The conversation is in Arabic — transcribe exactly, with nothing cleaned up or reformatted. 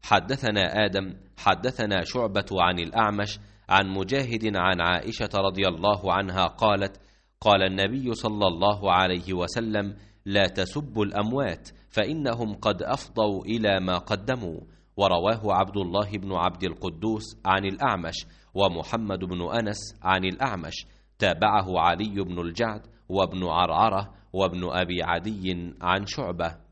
حدثنا آدم حدثنا شعبة عن الأعمش عن مجاهد عن عائشة رضي الله عنها قالت: قال النبي صلى الله عليه وسلم: لا تسبوا الأموات فإنهم قد أفضوا إلى ما قدموا. ورواه عبد الله بن عبد القدوس عن الأعمش ومحمد بن أنس عن الأعمش، تابعه علي بن الجعد وابن عرعرة وابن أبي عدي عن شعبة.